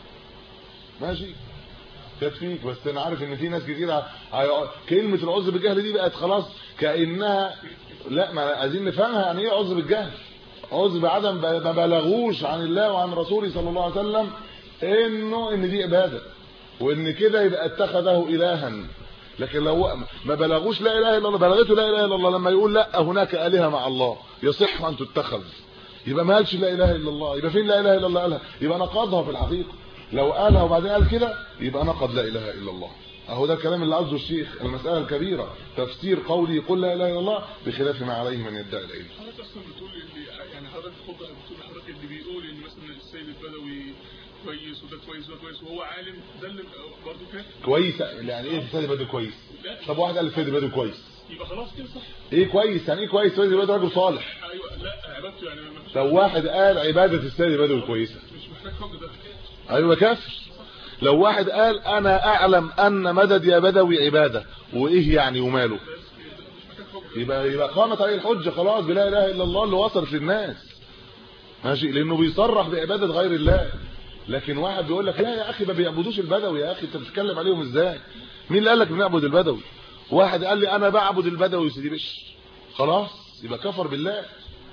ماشي تكفيك. بس انا عارف ان في ناس كتير كلمه العذر بالجهل دي بقت خلاص كانها، لا ما عايزين نفهمها يعني ايه عذر بالجهل. عذر بعدم ما بلغوش عن الله وعن رسوله صلى الله عليه وسلم ان دي عباده، وان كده يبقى اتخذه الها. لكن لو ما بلغوش لا اله الا الله، بلغته لا اله الا الله لما يقول لا هناك الهه مع الله يصح ان تتخذ، يبقى ما قالش لا اله الا الله. يبقى فين لا اله الا الله؟ قالها، يبقى نقضها في الحقيقه. لو قالها وبعدين قال كده يبقى نقض لا اله الا الله. اهو ده الكلام اللي قصده الشيخ. المساله الكبيره تفسير قولي يقول لا اله الا الله بخلاف ما عليه من يدعي العلم. حضرتك اصلا بتقول يعني حضرتك بتقول لحضرتك اللي بيقول ان مثلا السيد البدوي كويس وده كويس وده كويس وهو عالم، ده اللي برضه كده كويس. يعني ايه السيد البدوي كويس؟ طب واحد قال السيد البدوي كويس يبقى خلاص كده صح. ايه كويس؟ يعني ايه كويس؟ السيد البدوي راجل صالح. ايوه لا عبادته يعني لو واحد قال عباده السيد البدوي كويسه مش محتاج حجه ده. ايوه كافر. لو واحد قال انا اعلم ان مدد يا بدوي عباده، وايه يعني وماله؟ يبقى قامت عليه الحجه خلاص بلا اله الا الله اللي وصلت للناس. ماشي، لانه بيصرح بعباده غير الله. لكن واحد بيقول لك لا يا اخي ما بيعبدوش البدوي، يا اخي انت بتتكلم عليهم ازاي؟ مين اللي قال لك بنعبد البدوي؟ واحد قال لي انا بعبد البدوي سيدي بش، خلاص يبقى كفر بالله.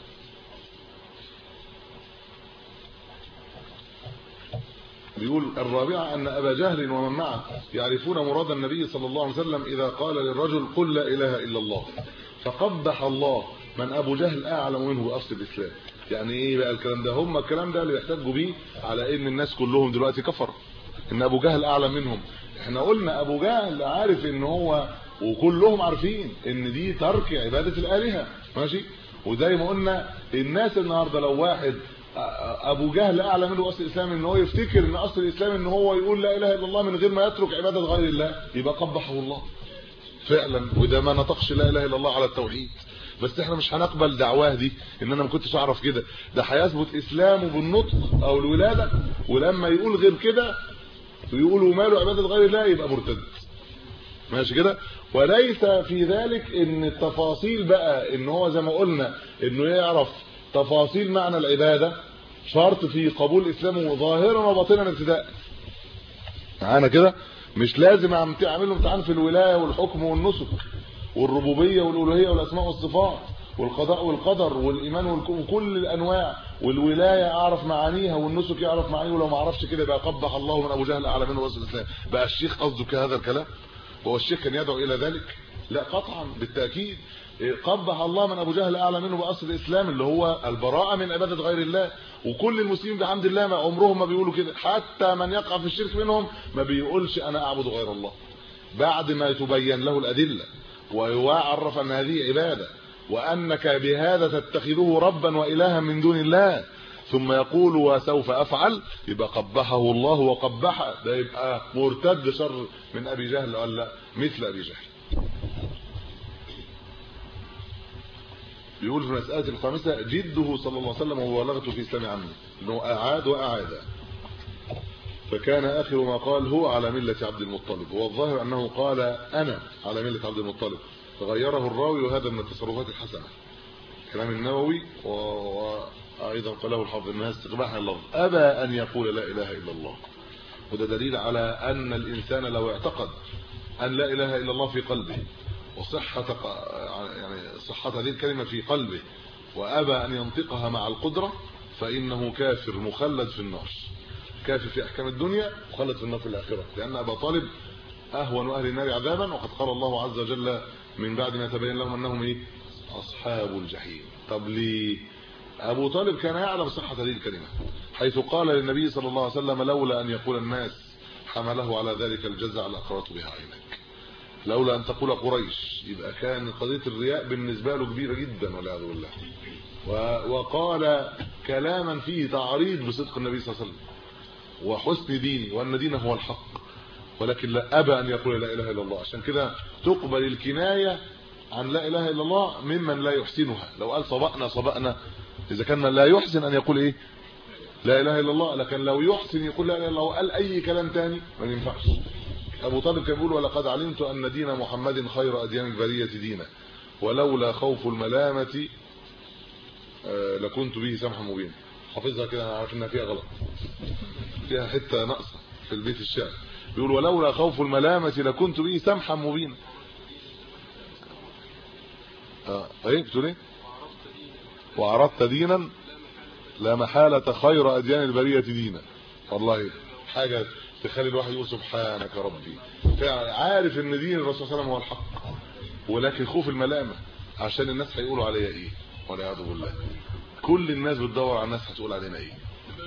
بيقول الرابعه ان ابا جهل ومن معه يعرفون مراد النبي صلى الله عليه وسلم اذا قال للرجل قل لا اله الا الله، فقبح الله من ابو جهل اعلم منه باصل الاسلام. يعني ايه بقى الكلام ده؟ هم الكلام ده اللي يحتاجوا بيه على ان الناس كلهم دلوقتي كفر، ان ابو جهل اعلم منهم. احنا قلنا ابو جهل عارف ان هو، وكلهم عارفين ان دي ترك عباده الالهه. ماشي، وزي ما قلنا الناس النهارده لو واحد ابو جهل اعلم منه اصل الاسلام، ان هو يفتكر ان اصل الاسلام ان هو يقول لا اله الا الله من غير ما يترك عباده غير الله، يبقى قبحه الله فعلا. وده ما نطقش لا اله الا الله على التوحيد. بس احنا مش هنقبل دعواه دي ان انا ما كنتش اعرف كده. ده هيثبت اسلامه بالنطق او الولاده، ولما يقول غير كده ويقولوا ماله عباده غير الله يبقى مرتد. ماشي كده. وليس في ذلك ان التفاصيل بقى ان هو زي ما قلنا انه يعرف تفاصيل معنى العباده شرط في قبول الاسلام ظاهرا وباطنا ابتداء. معانا كده؟ مش لازم اعمل له امتحان في الولايه والحكم والنسك والربوبيه والالوهيه والاسماء والصفات والقضاء والقدر والايمان وكل الانواع، والولايه اعرف معانيها والنسك يعرف معانيه. ولو ما اعرفش كده يبقى قبح الله من ابو جهل اعلى منه رسول الاسلام. بقى الشيخ قصده كهذا الكلام؟ هو الشيخ كان يدعو الى ذلك؟ لا قطعا بالتاكيد. قبح الله من ابو جهل اعلى منه باصل الاسلام اللي هو البراءه من عباده غير الله. وكل المسلمين بحمد الله ما عمرهم ما بيقولوا كده، حتى من يقع في الشرك منهم ما بيقولش انا اعبد غير الله بعد ما تبين له الادله ويعرف ان هذه عباده وانك بهذا تتخذه ربا والها من دون الله. ثم يقول وسوف افعل، يبقى قبحه الله وقبح، ده يبقى مرتد شر من ابي جهل ولا مثل ابي جهل. بيقول في المسألة الخامسة جده صلى الله عليه وسلم وبلغته في اسلام عمه، انه اعاد واعاد، فكان اخر ما قال هو على ملة عبد المطلب، والظاهر انه قال انا على ملة عبد المطلب، فغيره الراوي، وهذا من التصرفات الحسنة. كلام النووي وايضا قاله الحافظ انها استقباح اللفظ، ابى ان يقول لا اله الا الله، وده دليل على ان الانسان لو اعتقد ان لا اله الا الله في قلبه وصحة يعني صحة هذه الكلمة في قلبه وابى ان ينطقها مع القدرة، فانه كافر مخلد في النار، كافر في احكام الدنيا مخلد في النار في الاخره، لان ابا طالب اهون اهل النار عذابا، وقد قال الله عز وجل من بعد ما تبين لهم انهم ايه اصحاب الجحيم. طب ليه؟ ابو طالب كان يعلم صحة هذه الكلمة، حيث قال للنبي صلى الله عليه وسلم لولا ان يقول الناس حمله على ذلك الجزع لاقرت بها عينك، لولا ان تقول قريش، يبقى كان قضية الرياء بالنسبة له كبيرة جدا والعياذ بالله. وقال كلاما فيه تعريض بصدق النبي صلى الله عليه وسلم وحسن ديني، وان دينه هو الحق، ولكن لا ابى ان يقول لا اله الا الله. عشان كده تقبل الكنايه عن لا اله الا الله ممن لا يحسنها، لو قال صبأنا اذا كان لا يحسن ان يقول ايه لا اله الا الله، لكن لو يحسن يقول لا اله الا الله وقال اي كلام تاني ما ينفعش. ابو طالب كان بيقول ولقد علمت ان دين محمد خير اديان البريه دينا، ولولا خوف الملامه لكنت به سمحا مبينا. حافظها كده، انا عارف انها فيها غلط، فيها حته ناقصه في البيت الشعر، بيقول ولولا خوف الملامه لكنت به سمحا مبينا. ايه بتقول ايه؟ وعرضت دينا لا محاله خير اديان البريه دينا. والله حاجه تخلي الواحد يقول سبحانك ربي، عارف ان دين الرسول صلى الله عليه وسلم هو الحق، ولكن خوف الملامه عشان الناس هيقولوا عليا ايه والعياذ بالله. كل الناس بتدور على الناس هتقول علينا ايه،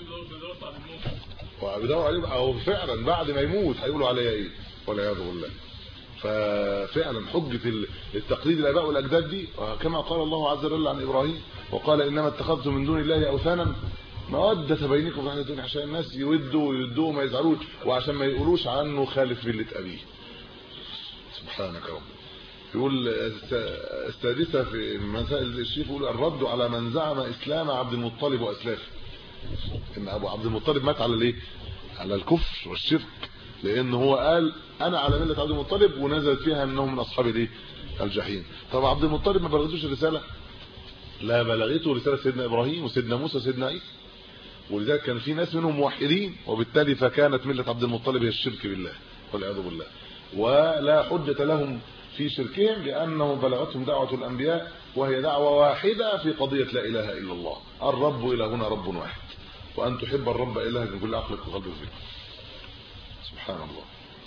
وبيدور عليه بقى هو فعلا بعد ما يموت هيقولوا عليا ايه والعياذ بالله. ففعلا حجه التقليد الاباء والاجداد دي، كما قال الله عز وجل عن ابراهيم وقال انما اتخذتم من دون الله اوثانا موده بينكم في الدنيا، عشان الناس يودوا ويدوا وما يزعلوش، وعشان ما يقولوش عنه خالف مله ابيه. سبحانك رب. يقول السادسه في مسائل الشيخ، يقول الرد على من زعم اسلام عبد المطلب واسلافه، ان ابو عبد المطلب مات على الايه؟ على الكفر والشرك، لان هو قال انا على مله عبد المطلب، ونزلت فيها انهم من اصحاب الايه؟ الجحيم. طب عبد المطلب ما بلغتوش الرساله؟ لا، بلغته رساله سيدنا ابراهيم وسيدنا موسى وسيدنا عيسى، ولذلك كان في ناس منهم موحدين، وبالتالي فكانت مله عبد المطلب هي الشرك بالله والعياذ بالله، ولا حجه لهم في شركهم لانهم بلغتهم دعوه الانبياء، وهي دعوه واحده في قضيه لا اله الا الله، الرب الهنا رب واحد، وان تحب الرب الهك من كل عقلك وقلبك فيه. سبحان الله.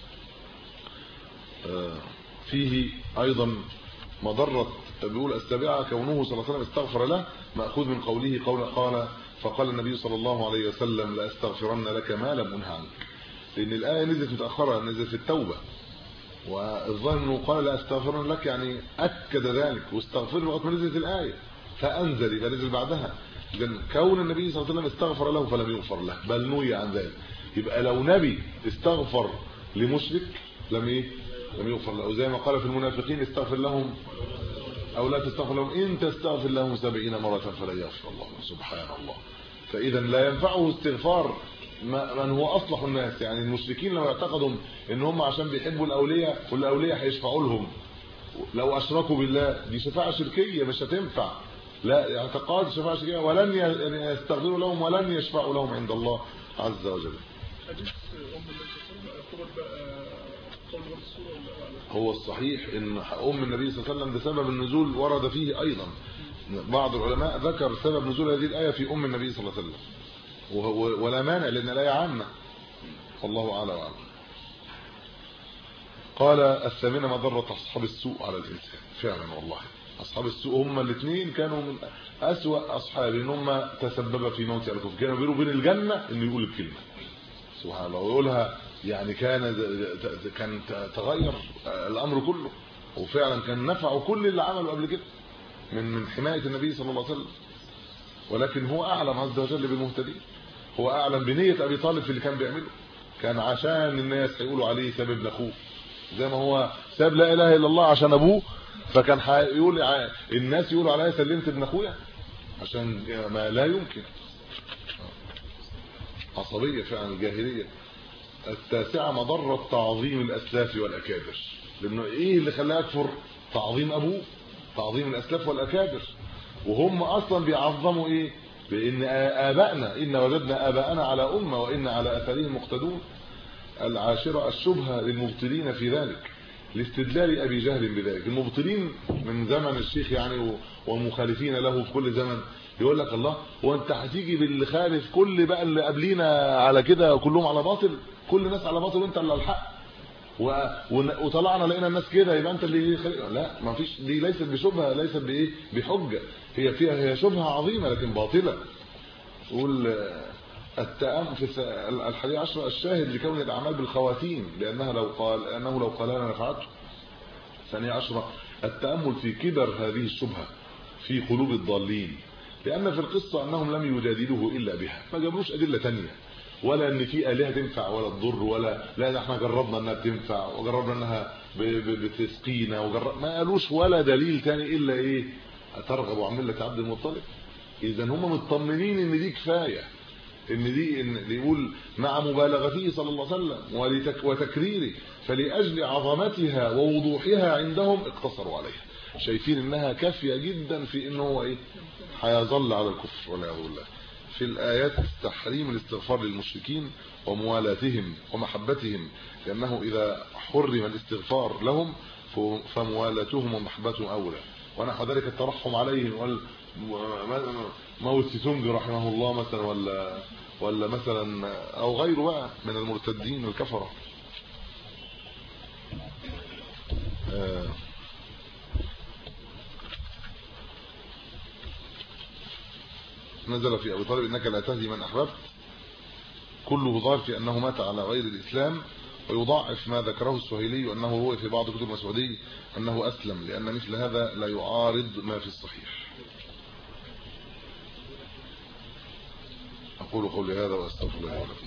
فيه ايضا مضره، بيقول السابعه كونه صلى الله عليه وسلم استغفر له، ماخوذ من قوله قال فقال النبي صلى الله عليه وسلم لا استغفرن لك ما لم انه عنك، لان الايه نزلت متاخره، نزلت في التوبه، والظاهر انه قال لا استغفرن لك يعني اكد ذلك، واستغفر لغايه ما نزلت الايه فانزل، يبقى نزل بعدها. اذا كون النبي صلى الله عليه وسلم استغفر له فلم يغفر له، بل نهي عن ذلك. يبقى لو نبي استغفر لمشرك لم يغفر له، زي ما قال في المنافقين استغفر لهم او لا تستغفر لهم ان تستغفر لهم 70 مره فلن يغفر الله. سبحان الله. فاذا لا ينفعه استغفار من هو اصلح الناس، يعني المشركين لو اعتقدوا ان هم عشان بيحبوا الاولياء والاولياء هيشفعوا لهم لو اشركوا بالله، دي شفاعه شركيه مش هتنفع، لا اعتقاد شفاعه شركيه، ولن يستغفروا لهم ولن يشفعوا لهم عند الله عز وجل. هو الصحيح ان النبي صلى الله عليه وسلم بسبب النزول ورد فيه ايضا، بعض العلماء ذكر سبب نزول هذه الايه في النبي صلى الله عليه وسلم، ولا مانع لان الايه عامه، والله اعلم وأعلم. قال الثامنه مضره اصحاب السوء على الانسان. فعلا والله اصحاب السوء هم الاثنين كانوا من اسوا اصحاب، ان هم تسبب في موت الكفر، كانوا بينه وبين الجنه انه يقول الكلمه سبحان الله ويقولها، يعني كان تغير الامر كله، وفعلا كان نفعه كل اللي عمله قبل كده من حمايه النبي صلى الله عليه وسلم. ولكن هو اعلم عز وجل بالمهتدين، هو اعلم بنيه ابي طالب في اللي كان بيعمله. كان عشان الناس هيقولوا عليه ساب ابن اخوه، زي ما هو ساب لا اله الا الله عشان ابوه، فكان هيقول الناس يقولوا عليا سلمت ابن اخويا، عشان ما لا يمكن. عصبيه فعلا الجاهليه. التاسعه مضره تعظيم الاسلاف والاكابر، لانه ايه اللي خلاه يكفر؟ تعظيم ابوه، تعظيم الاسلاف والاكابر. وهم اصلا بيعظموا ايه؟ بان ابائنا ان وجدنا اباءنا على امه وان على اثارهم مقتدون. العاشره الشبهه للمبطلين في ذلك، لاستدلال ابي جهل بذلك. المبطلين من زمن الشيخ يعني ومخالفين له في كل زمن يقول لك الله هو انت هتيجي باللي خالف كل بقى اللي قبلينا على كده كلهم على باطل، كل الناس على باطل وانت اللي على الحق، وطلعنا لقينا الناس كده يبقى انت اللي لا، ما فيش. دي ليست بشبهه، ليست بايه؟ بحجه. هي شبهه عظيمه لكن باطله. يقول التأمل في الحديث 10 الشاهد لكون الاعمال بالخواتيم، لانه لو قال انا نفعته. ثانية 10 التأمل في كبر هذه الشبهه في قلوب الضالين، لان في القصه انهم لم يجادلوه الا بها، ما جابوش ادله ثانيه، ولا ان في الهه تنفع ولا تضر، ولا لا احنا جربنا انها تنفع وجربنا انها بتسقينا، ما قالوش ولا دليل ثاني الا ايه؟ ترغب عن مله عبد المطلب. اذا هم مطمنين ان دي كفايه، ان يقول مع مبالغته صلى الله عليه وسلم وتكريره، فلاجل عظمتها ووضوحها عندهم اقتصروا عليها، شايفين انها كافيه جدا في انه هو ايه؟ هيظل على الكفر والعياذ بالله. في الايات تحريم الاستغفار للمشركين وموالاتهم ومحبتهم، لانه اذا حرم الاستغفار لهم فموالاتهم ومحبتهم اولى، ونحو ذلك الترحم عليهم. موت سيسونج رحمه الله مثلا، ولا مثلا او غيره بقى من المرتدين الكفره. نزل في ابي طالب انك لا تهدي من احببت، كله ظاهر في انه مات على غير الاسلام، ويضاعف ما ذكره السهيلي انه هو في بعض كتب المسعودي انه اسلم، لان مثل هذا لا يعارض ما في الصحيح. اقول قولي هذا واستغفر الله ولكم.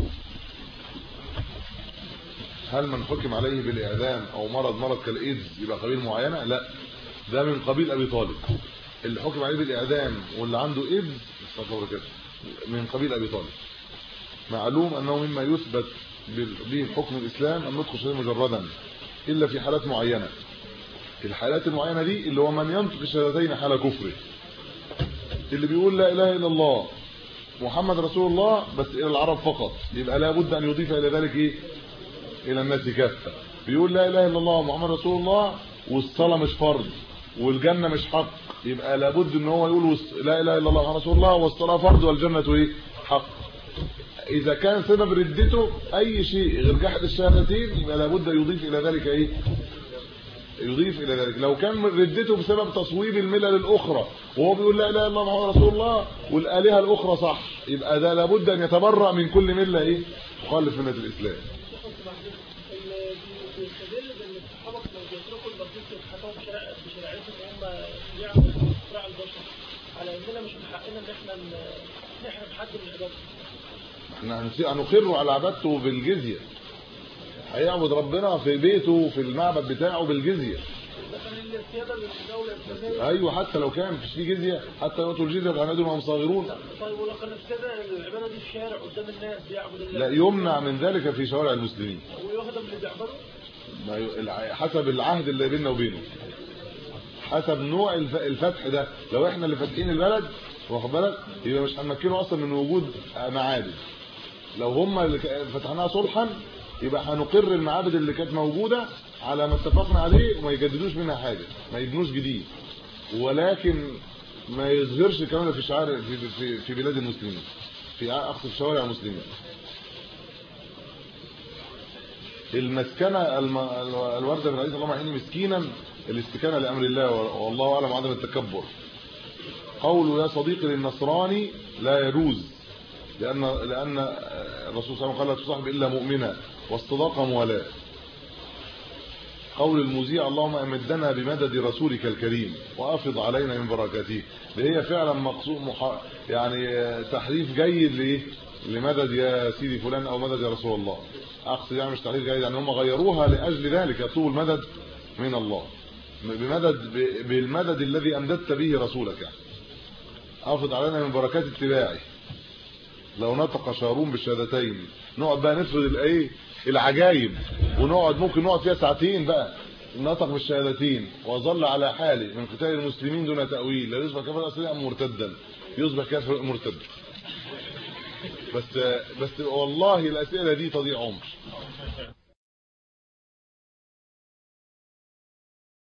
هل من حكم عليه بالاعدام او مرض كالايدز يبقى قبيل معينه؟ لا، ده من قبيل ابي طالب. اللي حكم عليه بالاعدام واللي عنده ايدز من قبيل ابي طالب. معلوم انه مما يثبت به حكم الاسلام النطق شيء مجردا الا في حالات معينه. الحالات المعينه دي اللي هو من ينطق الشهادتين حال كفره، اللي بيقول لا اله الا الله محمد رسول الله بس الى العرب فقط، يبقى لابد ان يضيف الى ذلك ايه؟ الى الناس كافه. بيقول لا اله الا الله محمد رسول الله والصلاه مش فرض والجنه مش حق، يبقى لابد ان هو يقول لا اله الا الله محمد رسول الله والصلاه فرض والجنه ايه؟ حق. اذا كان سبب ردته اي شيء غير جحد الشهادتين يبقى لابد يضيف الى ذلك ايه؟ يضيف الى ذلك. لو كان ردته بسبب تصويب الملل الاخرى وهو بيقول لا اله الا الله محمد رسول الله والالهه الاخرى صح، يبقى ده لابد ان يتبرأ من كل مله ايه؟ مخالف مله الاسلام. على اننا مش من حقنا ان احنا نحرم حد من العباده. احنا هنقر على عبادته بالجزيه، هيعبد ربنا في بيته وفي المعبد بتاعه بالجزيه. ايوه حتى لو كان مفيش فيه جزيه، حتى يعطوا الجزيه عن يد وهم صاغرون. طيب ولو كان ابتدى العباده دي في شارع قدام الناس بيعبد الله، لا يمنع من ذلك في شوارع المسلمين ويهدم اللي بيعبده حسب العهد اللي بيننا وبينه، حسب نوع الفتح ده. لو احنا اللي فاتحين البلد واخد بالك يبقى مش هنمكنه اصلا من وجود معابد. لو هم اللي فتحناها صلحا يبقى هنقر المعابد اللي كانت موجوده على ما اتفقنا عليه وما يجددوش منها حاجه، ما يبنوش جديد، ولكن ما يظهرش الكلام ده في شعار في بلاد المسلمين، في اقصى شوارع المسلمين. المسكنه الورده من حديث اللهم اعني مسكينا، الاستكانه لامر الله والله اعلم عدم التكبر. قوله يا صديقي للنصراني لا يجوز، لان الرسول صلى الله عليه وسلم قال لا تصاحب الا مؤمنا، والصداقه موالاه. قول المذيع اللهم امدنا بمدد رسولك الكريم وافض علينا من بركاته، اللي هي فعلا مقصود يعني تحريف جيد لمدد يا سيدي فلان او مدد يا رسول الله. اقصد يعني مش تحريف جيد، يعني هم غيروها لاجل ذلك، يطلبوا المدد من الله بالمدد الذي امددت به رسولك. يعني افض علينا من بركات اتباعه. لو نطق شارون بالشهادتين نقعد بقى نفرض الايه العجائب، ونقعد ممكن نقعد فيها ساعتين بقى. نطق بالشهادتين وظل على حاله من قتال المسلمين دون تاويل، لا يصبح كافرا اصليا مرتدا، يصبح كافر مرتد. بس والله الاسئله دي تضيع عمر.